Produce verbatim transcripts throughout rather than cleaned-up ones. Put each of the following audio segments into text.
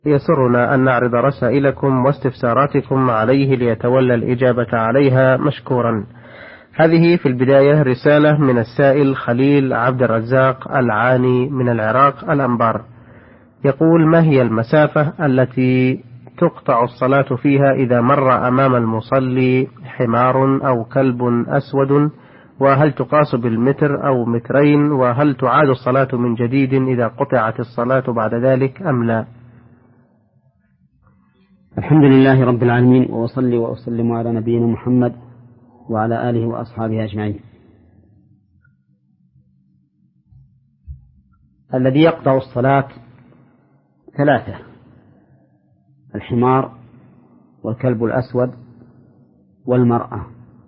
يسرنا أن نعرض رسائلكم واستفساراتكم عليه ليتولى الإجابة عليها مشكورا. هذه في البداية رسالة من السائل خليل عبد الرزاق العاني من العراق الأنبار، يقول: ما هي المسافة التي تقطع الصلاة فيها إذا مر أمام المصلي حمار أو كلب أسود؟ وهل تقاس بالمتر أو مترين؟ وهل تعاد الصلاة من جديد إذا قطعت الصلاة بعد ذلك أم لا؟ الحمد لله رب العالمين، وأصلي وأسلم على نبينا محمد وعلى آله وأصحابه أجمعين. الذي يقطع الصلاة ثلاثة: الحمار والكلب الأسود والمرأة،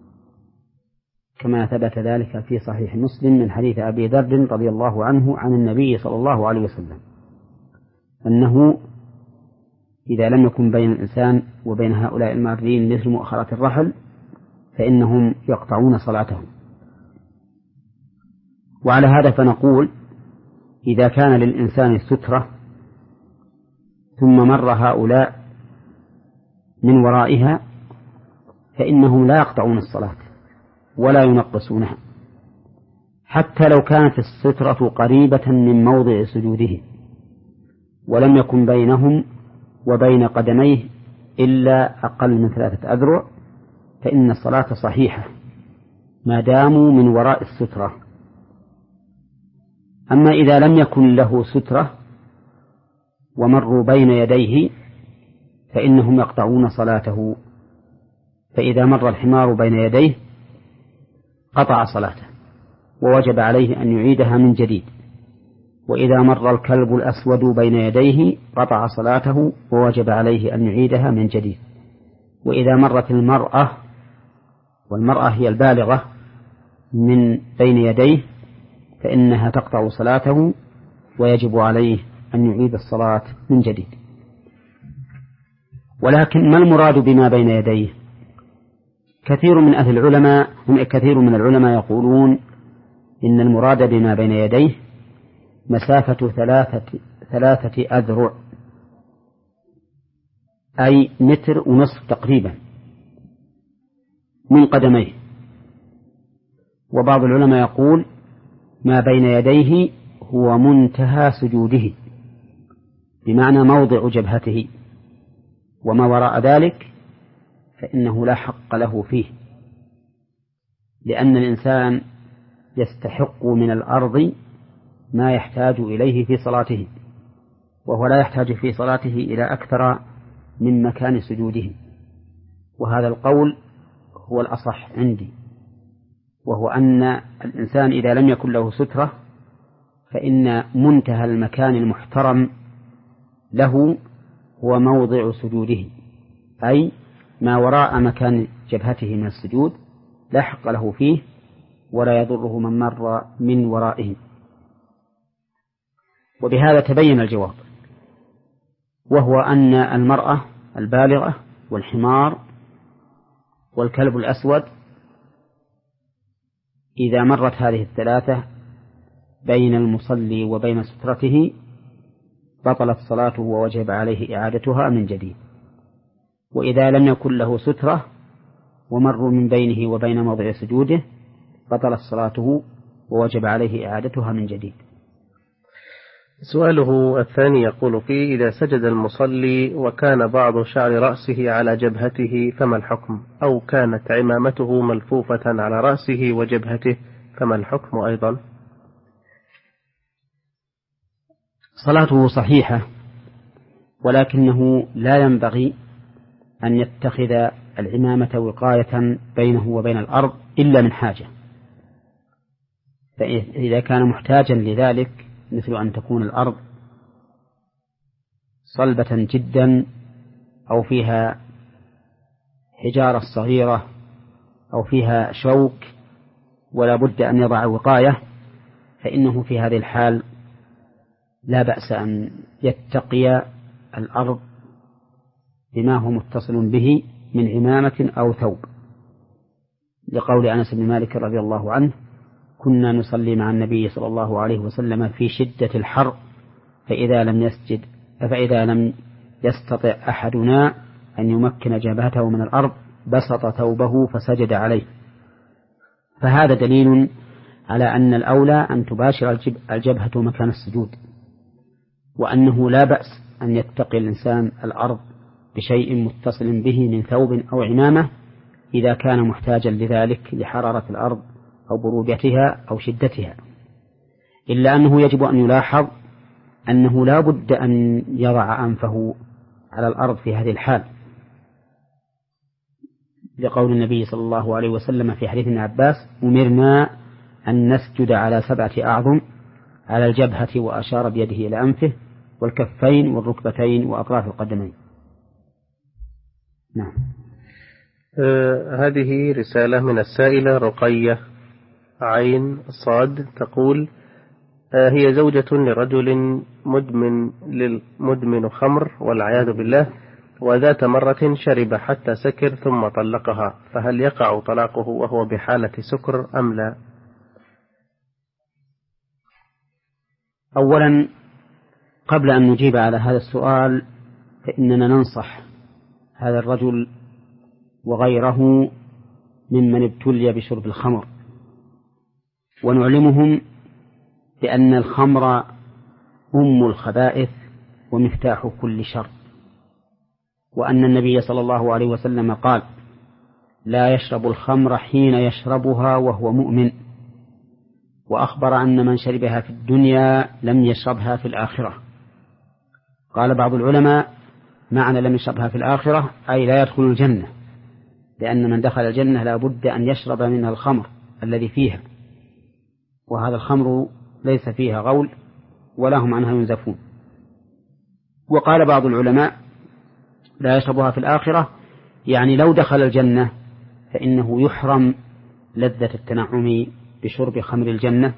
كما ثبت ذلك في صحيح مسلم من حديث أبي ذر رضي الله عنه عن النبي صلى الله عليه وسلم أنه إذا لم يكن بين الإنسان وبين هؤلاء المارين مثل مؤخرة الرحل فإنهم يقطعون صلاتهم. وعلى هذا فنقول: إذا كان للإنسان سترة ثم مر هؤلاء من ورائها فإنهم لا يقطعون الصلاة ولا ينقصونها، حتى لو كانت السترة قريبة من موضع سجوده ولم يكن بينهم وبين قدميه إلا أقل من ثلاثة أذرع، فإن الصلاة صحيحة ما داموا من وراء السترة. أما إذا لم يكن له سترة ومروا بين يديه فإنهم يقطعون صلاته، فإذا مر الحمار بين يديه قطع صلاته ووجب عليه أن يعيدها من جديد، وإذا مر الكلب الأسود بين يديه قطع صلاته ووجب عليه أن يعيدها من جديد، وإذا مرت المرأة، والمرأة هي البالغة، من بين يديه فإنها تقطع صلاته ويجب عليه أن يعيد الصلاة من جديد. ولكن ما المراد بما بين يديه؟ كثير من أهل العلماء كثير من العلماء يقولون إن المراد بما بين يديه مسافة ثلاثة ثلاثة أذرع، أي متر ونصف تقريبا من قدميه. وبعض العلماء يقول ما بين يديه هو منتهى سجوده، بمعنى موضع جبهته، وما وراء ذلك فإنه لا حق له فيه، لأن الإنسان يستحق من الأرض ما يحتاج إليه في صلاته، وهو لا يحتاج في صلاته إلى أكثر من مكان سجوده. وهذا القول هو الأصح عندي، وهو أن الإنسان إذا لم يكن له سترة فإن منتهى المكان المحترم له هو موضع سجوده، أي ما وراء مكان جبهته من السجود لا حق له فيه ولا يضره من مر من ورائه. وبهذا تبين الجواب، وهو أن المرأة البالغة والحمار والكلب الأسود إذا مرت هذه الثلاثة بين المصلي وبين سترته بطلت صلاته ووجب عليه إعادتها من جديد. وإذا لم يكن له سترة ومروا من بينه وبين موضع سجوده بطلت صلاته ووجب عليه إعادتها من جديد. سؤاله الثاني يقول فيه: إذا سجد المصلي وكان بعض شعر رأسه على جبهته فما الحكم؟ أو كانت عمامته ملفوفة على رأسه وجبهته فما الحكم أيضا؟ صلاته صحيحة، ولكنه لا ينبغي أن يتخذ العمامة وقاية بينه وبين الأرض إلا من حاجة، فإذا كان محتاجا لذلك مثل أن تكون الأرض صلبة جدا أو فيها حجارة صغيرة أو فيها شوك ولا بد أن يضع وقاية، فإنه في هذه الحال لا بأس أن يتقي الأرض بما هو متصل به من عمامة أو ثوب، لقول أنس بن مالك رضي الله عنه: كنا نصلي مع النبي صلى الله عليه وسلم في شدة الحر فإذا لم يسجد فإذا لم يستطع أحدنا أن يمكن جبهته من الأرض بسط ثوبه فسجد عليه. فهذا دليل على أن الأولى أن تباشر الجبهة مكان السجود، وأنه لا بأس أن يتقي الإنسان الأرض بشيء متصل به من ثوب أو عمامة إذا كان محتاجا لذلك لحرارة الأرض أو برودتها أو شدتها، إلا أنه يجب أن يلاحظ أنه لا بد أن يضع أنفه على الأرض في هذه الحال، لقول النبي صلى الله عليه وسلم في حديث ابن عباس: أمرنا أن نسجد على سبعة أعظم، على الجبهة، وأشار بيده إلى أنفه والكفين والركبتين وأطراف القدمين. نعم. آه هذه رسالة من السائلة رقية عين صاد، تقول: آه هي زوجة لرجل مدمن للمدمن خمر والعياذ بالله، وذات مرة شرب حتى سكر ثم طلقها، فهل يقع طلاقه وهو بحالة سكر أم لا؟ أولا، قبل أن نجيب على هذا السؤال فإننا ننصح هذا الرجل وغيره ممن ابتلي بشرب الخمر، ونعلمهم بأن الخمر أم الخبائث ومفتاح كل شر، وأن النبي صلى الله عليه وسلم قال: لا يشرب الخمر حين يشربها وهو مؤمن، وأخبر أن من شربها في الدنيا لم يشربها في الآخرة. قال بعض العلماء: معنى لم يشربها في الآخرة أي لا يدخل الجنة، لأن من دخل الجنة لا بد أن يشرب منها الخمر الذي فيها، وهذا الخمر ليس فيها غول ولا هم عنها ينزفون. وقال بعض العلماء: لا يشربها في الآخرة يعني لو دخل الجنة فإنه يحرم لذة التنعم بشرب خمر الجنة،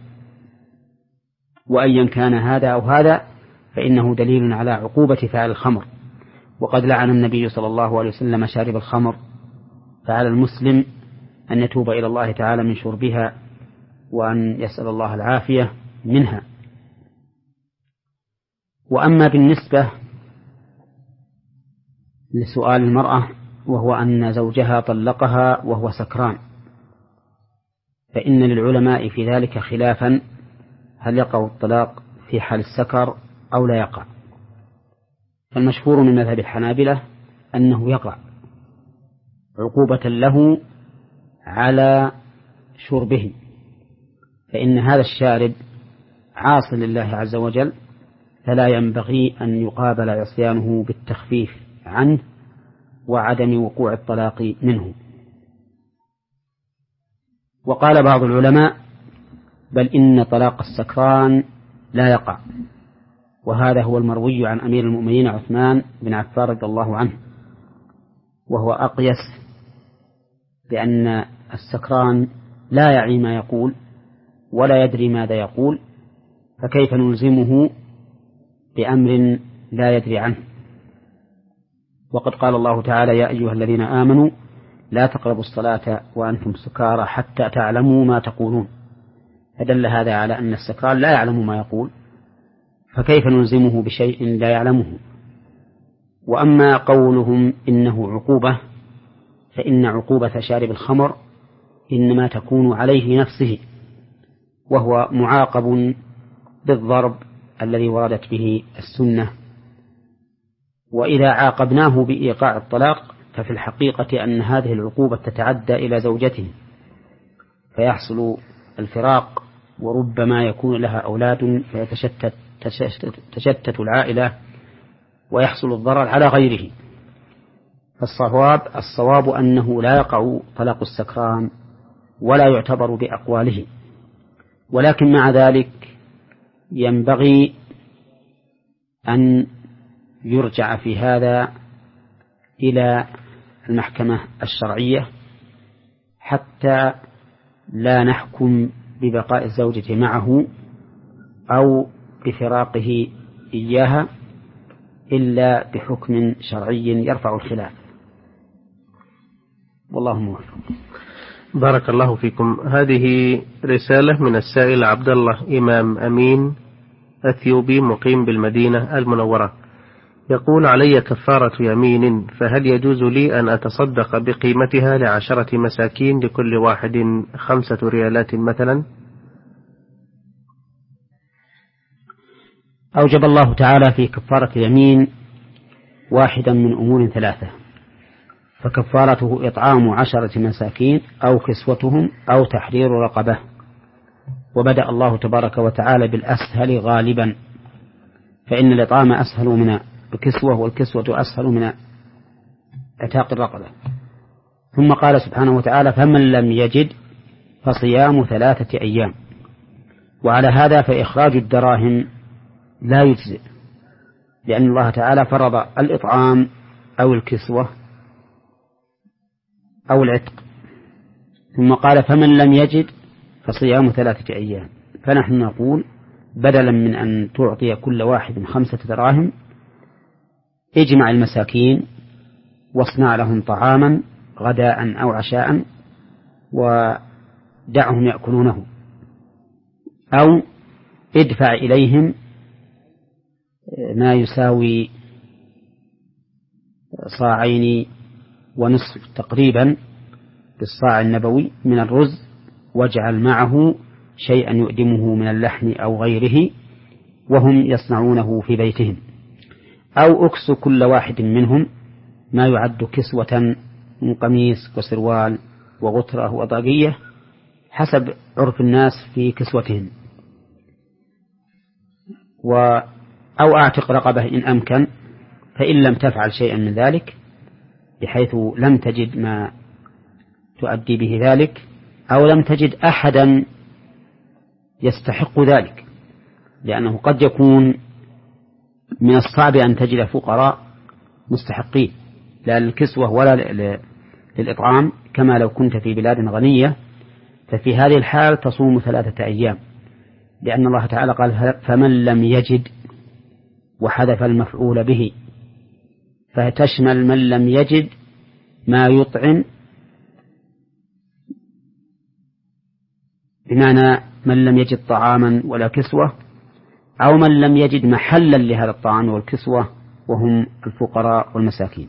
وأيا كان هذا أو هذا فإنه دليل على عقوبة فعل الخمر، وقد لعن النبي صلى الله عليه وسلم شارب الخمر، فعلى المسلم أن يتوب إلى الله تعالى من شربها وأن يسأل الله العافية منها. وأما بالنسبة لسؤال المرأة وهو أن زوجها طلقها وهو سكران، فإن للعلماء في ذلك خلافا، هل يقع الطلاق في حال السكر أو لا يقع؟ فالمشهور من مذهب الحنابلة أنه يقع عقوبة له على شربه، فإن هذا الشارب عاص لله عز وجل، فلا ينبغي أن يقابل عصيانه بالتخفيف عنه وعدم وقوع الطلاق منه. وقال بعض العلماء: بل إن طلاق السكران لا يقع، وهذا هو المروي عن أمير المؤمنين عثمان بن عفان رضي الله عنه، وهو أقيس، بأن السكران لا يعي ما يقول ولا يدري ماذا يقول، فكيف نلزمه بأمر لا يدري عنه؟ وقد قال الله تعالى: يا أيها الذين آمنوا لا تقربوا الصلاة وأنتم سكارى حتى تعلموا ما تقولون، فدل هذا على أن السكران لا يعلم ما يقول، فكيف نلزمه بشيء لا يعلمه؟ وأما قولهم إنه عقوبة، فإن عقوبة شارب الخمر إنما تكون عليه نفسه، وهو معاقب بالضرب الذي وردت به السنة. وإذا عاقبناه بإيقاع الطلاق ففي الحقيقة أن هذه العقوبة تتعدى إلى زوجته، فيحصل الفراق، وربما يكون لها أولاد فيتشتت تشتت العائلة ويحصل الضرر على غيره. فالصواب الصواب أنه لا يقع طلاق السكران ولا يعتبر بأقواله، ولكن مع ذلك ينبغي أن يرجع في هذا إلى المحكمة الشرعية حتى لا نحكم ببقاء الزوجة معه أو بفراقه إياها إلا بحكم شرعي يرفع الخلاف، والله موفق. بارك الله فيكم. هذه رسالة من السائل عبد الله إمام أمين أثيوبي مقيم بالمدينة المنورة، يقول: علي كفارة يمين، فهل يجوز لي أن أتصدق بقيمتها لعشرة مساكين لكل واحد خمسة ريالات مثلا؟ أوجب الله تعالى في كفارة اليمين واحدا من أمور ثلاثة، فكفارته إطعام عشرة مساكين أو كسوتهم أو تحرير رقبة، وبدأ الله تبارك وتعالى بالأسهل غالبا، فإن الإطعام أسهل من الكسوة، والكسوة أسهل من اعتاق الرقبة. ثم قال سبحانه وتعالى: فمن لم يجد فصيام ثلاثة أيام. وعلى هذا فإخراج الدراهم لا يجزئ، لأن الله تعالى فرض الإطعام أو الكسوة أو العتق، ثم قال: فمن لم يجد فصيام ثلاثة أيام. فنحن نقول بدلا من أن تعطي كل واحد خمسة دراهم، اجمع المساكين واصنع لهم طعاما غداء أو عشاء ودعهم يأكلونه، أو ادفع إليهم ما يساوي صاعين ونصف تقريبا بالصاع النبوي من الرز، واجعل معه شيئا يؤدمه من اللحم أو غيره وهم يصنعونه في بيتهم، أو أكس كل واحد منهم ما يعد كسوة من قميص وسروال وغترة وضاقية حسب عرف الناس في كسوتهم، و أو أعتق رقبة إن أمكن، فإن لم تفعل شيئا من ذلك بحيث لم تجد ما تؤدي به ذلك، أو لم تجد أحدا يستحق ذلك، لأنه قد يكون من الصعب أن تجد فقراء مستحقين لا للكسوة ولا للإطعام كما لو كنت في بلاد غنية، ففي هذه الحال تصوم ثلاثة أيام، لأن الله تعالى قال: فمن لم يجد، وحذف المفعول به، فتشمل من لم يجد ما يطعم، بمعنى من لم يجد طعاما ولا كسوة، أو من لم يجد محلا لهذا الطعام والكسوة وهم الفقراء والمساكين.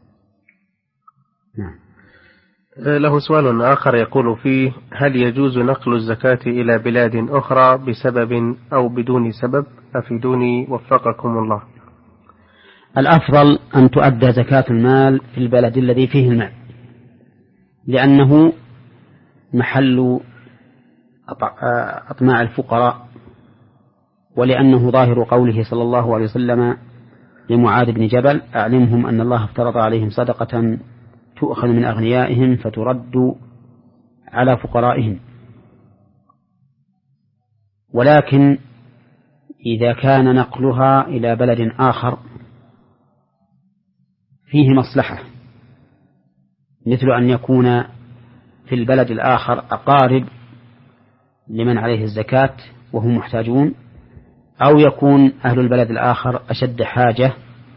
نعم. له سؤال آخر يقول فيه: هل يجوز نقل الزكاة إلى بلاد أخرى بسبب أو بدون سبب؟ أفيدوني وفقكم الله. الأفضل أن تؤدى زكاة المال في البلد الذي فيه المال، لأنه محل أطماع الفقراء، ولأنه ظاهر قوله صلى الله عليه وسلم لمعاذ بن جبل: أعلمهم أن الله افترض عليهم صدقة تؤخذ من أغنيائهم فترد على فقرائهم. ولكن إذا كان نقلها إلى بلد آخر فيه مصلحة، مثل أن يكون في البلد الآخر أقارب لمن عليه الزكاة وهم محتاجون، أو يكون أهل البلد الآخر أشد حاجة،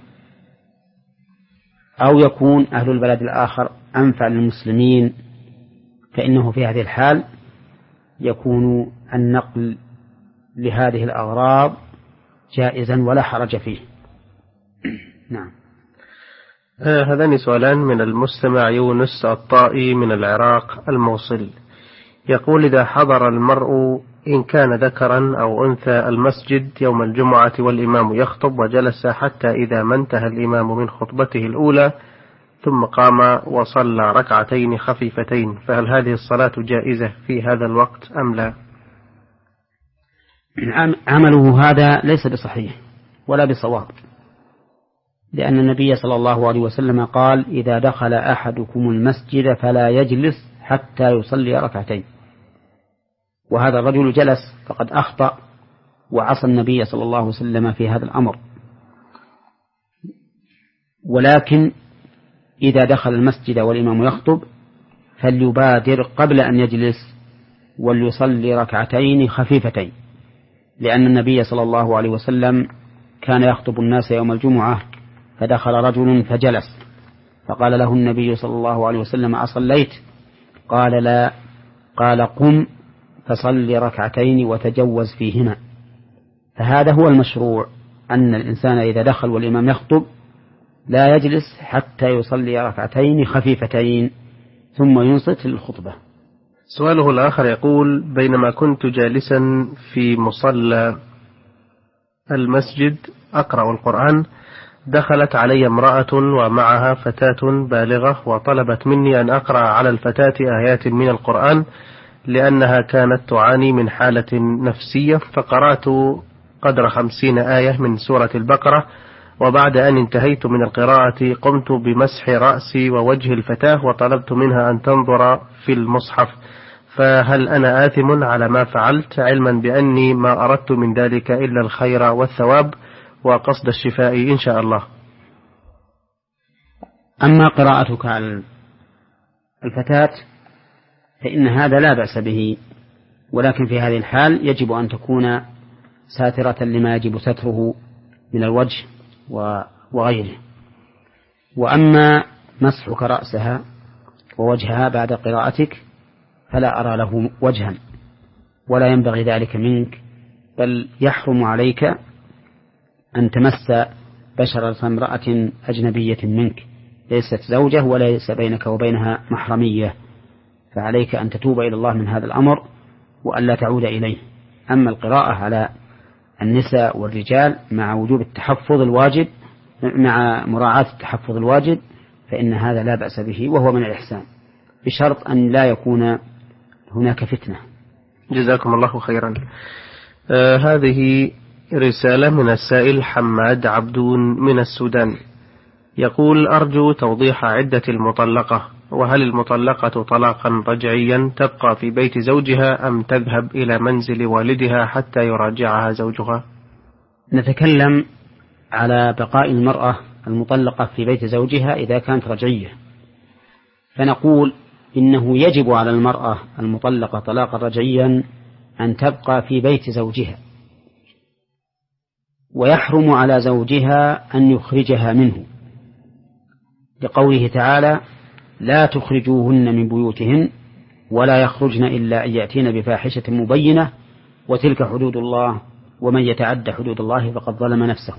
أو يكون أهل البلد الآخر أنفع للمسلمين، فإنه في هذه الحال يكون النقل لهذه الأغراض جائزا ولا حرج فيه. نعم. هذان سؤالان من المستمع يونس الطائي من العراق الموصل، يقول: إذا حضر المرء إن كان ذكرا أو أنثى المسجد يوم الجمعة والإمام يخطب وجلس حتى إذا ما انتهى الإمام من خطبته الأولى ثم قام وصلى ركعتين خفيفتين، فهل هذه الصلاة جائزة في هذا الوقت أم لا؟ عمله هذا ليس بصحيح ولا بصواب، لأن النبي صلى الله عليه وسلم قال: إذا دخل أحدكم المسجد فلا يجلس حتى يصلي ركعتين. وهذا الرجل جلس فقد أخطأ وعصى النبي صلى الله عليه وسلم في هذا الأمر. ولكن إذا دخل المسجد والإمام يخطب فليبادر قبل أن يجلس وليصلي ركعتين خفيفتين، لأن النبي صلى الله عليه وسلم كان يخطب الناس يوم الجمعة فدخل رجل فجلس، فقال له النبي صلى الله عليه وسلم: أصليت؟ قال: لا. قال: قم فصل ركعتين وتجوز فيهما. فهذا هو المشروع، أن الإنسان إذا دخل والإمام يخطب لا يجلس حتى يصلي ركعتين خفيفتين ثم ينصت للخطبة. سؤاله الآخر يقول: بينما كنت جالسا في مصلى المسجد أقرأ القرآن دخلت علي امرأة ومعها فتاة بالغة وطلبت مني أن أقرأ على الفتاة آيات من القرآن لأنها كانت تعاني من حالة نفسية، فقرأت قدر خمسين آية من سورة البقرة، وبعد أن انتهيت من القراءة قمت بمسح رأسي ووجه الفتاة وطلبت منها أن تنظر في المصحف، فهل أنا آثم على ما فعلت علما بأني ما أردت من ذلك إلا الخير والثواب وقصد الشفاء إن شاء الله؟ أما قراءتك على الفتاة فإن هذا لا بأس به، ولكن في هذه الحال يجب أن تكون ساترة لما يجب ستره من الوجه وغيره. وأما مسحك رأسها ووجهها بعد قراءتك فلا أرى له وجها ولا ينبغي ذلك منك، بل يحرم عليك أن تمس بشرة امرأة أجنبية منك ليست زوجة وليس بينك وبينها محرمية، فعليك أن تتوب إلى الله من هذا الأمر وأن لا تعود إليه. أما القراءة على النساء والرجال مع وجوب التحفظ الواجب مع مراعاة التحفظ الواجب فإن هذا لا بأس به، وهو من الإحسان بشرط أن لا يكون هناك فتنة. جزاكم الله خيرا. آه هذه رسالة من السائل حماد عبدون من السودان، يقول: أرجو توضيح عدة المطلقة، وهل المطلقة طلاقا رجعيا تبقى في بيت زوجها أم تذهب إلى منزل والدها حتى يراجعها زوجها؟ نتكلم على بقاء المرأة المطلقة في بيت زوجها إذا كانت رجعية، فنقول إنه يجب على المرأة المطلقة طلاقا رجعيا أن تبقى في بيت زوجها، ويحرم على زوجها أن يخرجها منه، لقوله تعالى: لا تخرجوهن من بيوتهن ولا يخرجن إلا أن يأتين بفاحشة مبينة وتلك حدود الله ومن يتعد حدود الله فقد ظلم نفسه.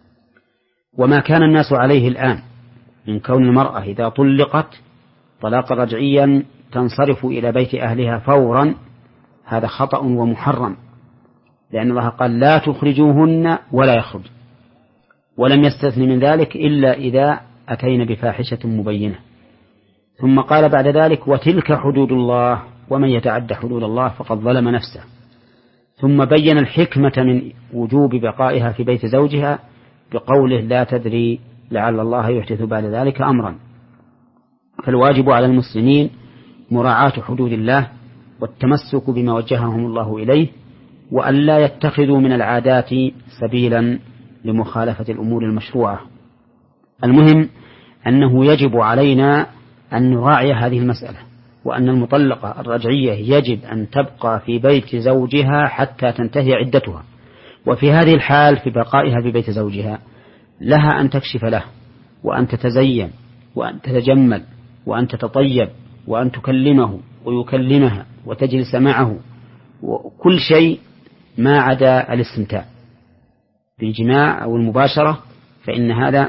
وما كان الناس عليه الآن من كون المرأة إذا طلقت طلاقا رجعيا تنصرف إلى بيت أهلها فورا، هذا خطأ ومحرم، لأن الله قال: لا تخرجوهن ولا يخرج، ولم يستثن من ذلك إلا إذا أتين بفاحشة مبينة. ثم قال بعد ذلك: وتلك حدود الله ومن يتعد حدود الله فقد ظلم نفسه. ثم بين الحكمة من وجوب بقائها في بيت زوجها بقوله: لا تدري لعل الله يحدث بعد ذلك أمرا. فالواجب على المسلمين مراعاة حدود الله والتمسك بما وجههم الله إليه، وأن لا يتخذوا من العادات سبيلا لمخالفة الأمور المشروعة. المهم أنه يجب علينا أن نراعي هذه المسألة، وأن المطلقة الرجعية يجب أن تبقى في بيت زوجها حتى تنتهي عدتها. وفي هذه الحال في بقائها في بيت زوجها لها أن تكشف له وأن تتزين وأن تتجمل وأن تتطيب وأن تكلمه ويكلمها وتجلس معه، وكل شيء ما عدا الاستمتاع بالجماع أو المباشرة، فإن هذا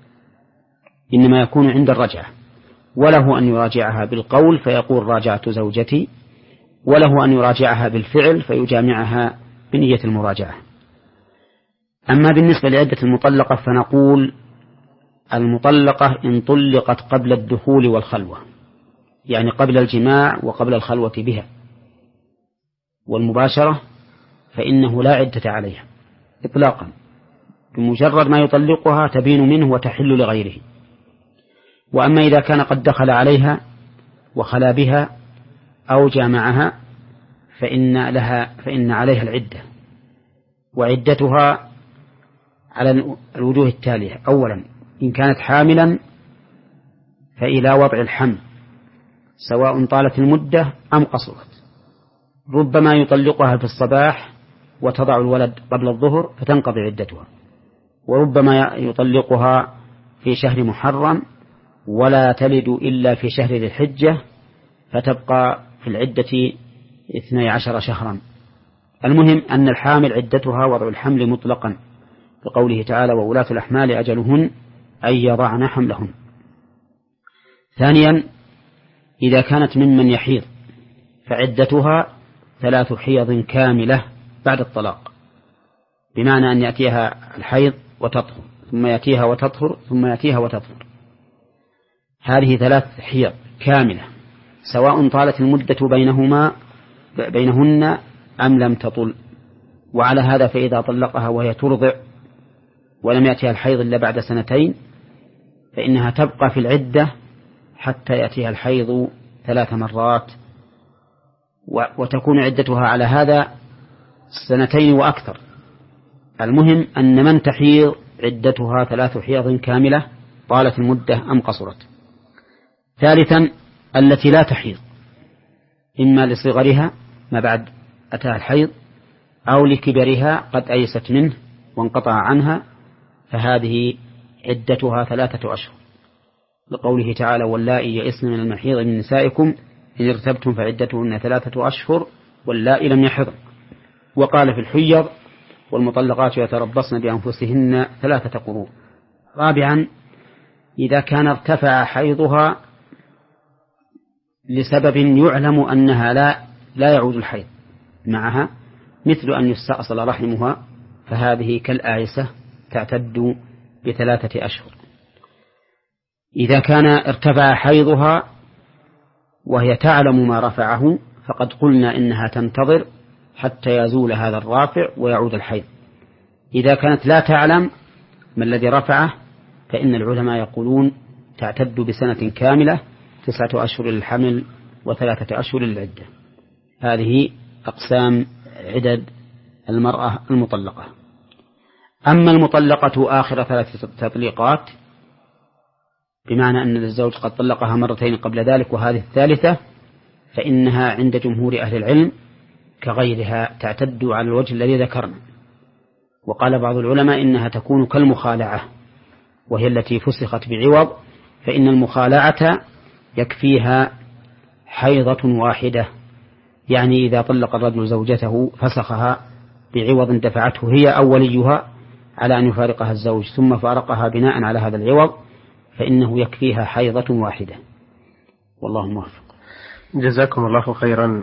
إنما يكون عند الرجعة. وله أن يراجعها بالقول فيقول: راجعت زوجتي، وله أن يراجعها بالفعل فيجامعها بنية المراجعة. أما بالنسبة لعدة المطلقة فنقول: المطلقة إن طلقت قبل الدخول والخلوة، يعني قبل الجماع وقبل الخلوة بها والمباشرة، فإنه لا عدة عليها إطلاقا، بمجرد ما يطلقها تبين منه وتحل لغيره. وأما إذا كان قد دخل عليها وخلا بها أو جامعها فإن لها فإن عليها العدة، وعدتها على الوجوه التالية: أولا، إن كانت حاملا فإلى وضع الحمل سواء طالت المدة أم قصرت. ربما يطلقها في الصباح وتضع الولد قبل الظهر فتنقضي عدتها، وربما يطلقها في شهر محرم ولا تلد إلا في شهر ذي الحجة فتبقى في العدة اثني عشر شهرا. المهم أن الحامل عدتها وضع الحمل مطلقا، لقوله تعالى وولاة الأحمال أجلهن أن يضعن حملهن. ثانيا إذا كانت ممن يحيض فعدتها ثلاث حيض كاملة بعد الطلاق، بمعنى أن يأتيها الحيض وتطهر ثم يأتيها وتطهر ثم يأتيها وتطهر، هذه ثلاث حيض كاملة سواء طالت المدة بينهما بينهن أم لم تطل. وعلى هذا فإذا طلقها وهي ترضع ولم يأتيها الحيض إلا بعد سنتين فإنها تبقى في العدة حتى يأتيها الحيض ثلاث مرات، وتكون عدتها على هذا سنتين وأكثر. المهم أن من تحيض عدتها ثلاث حيض كاملة طالت المدة أم قصرت. ثالثا التي لا تحيض إما لصغرها ما بعد أتاها الحيض أو لكبرها قد أيست منه وانقطع عنها، فهذه عدتها ثلاثة أشهر، لقوله تعالى واللائي يئسن من المحيض من نسائكم إن ارتبتم فعدتهن ثلاثة أشهر واللائي لم يحضن. وقال في الحيض والمطلقات يتربصن بأنفسهن ثلاثة قروء. رابعا إذا كان ارتفع حيضها لسبب يعلم أنها لا لا يعود الحيض معها، مثل أن يستأصل رحمها، فهذه كالآيسة تعتد بثلاثة أشهر. إذا كان ارتفع حيضها وهي تعلم ما رفعه فقد قلنا إنها تنتظر حتى يزول هذا الرافع ويعود الحيض. إذا كانت لا تعلم ما الذي رفعه فإن العلماء يقولون تعتد بسنة كاملة، تسعة أشهر للحمل وثلاثة أشهر للعدة. هذه أقسام عدد المرأة المطلقة. أما المطلقة آخر ثلاث تطليقات بمعنى أن الزوج قد طلقها مرتين قبل ذلك وهذه الثالثة، فإنها عند جمهور أهل العلم كغيرها تعتد على الوجه الذي ذكرنا. وقال بعض العلماء إنها تكون كالمخالعة وهي التي فسخت بعوض، فإن المخالعة يكفيها حيضة واحدة، يعني إذا طلق الرجل زوجته فسخها بعوض دفعته هي أو وليها على أن يفارقها الزوج ثم فارقها بناء على هذا العوض فإنه يكفيها حيضة واحدة. والله موفق. جزاكم الله خيرا.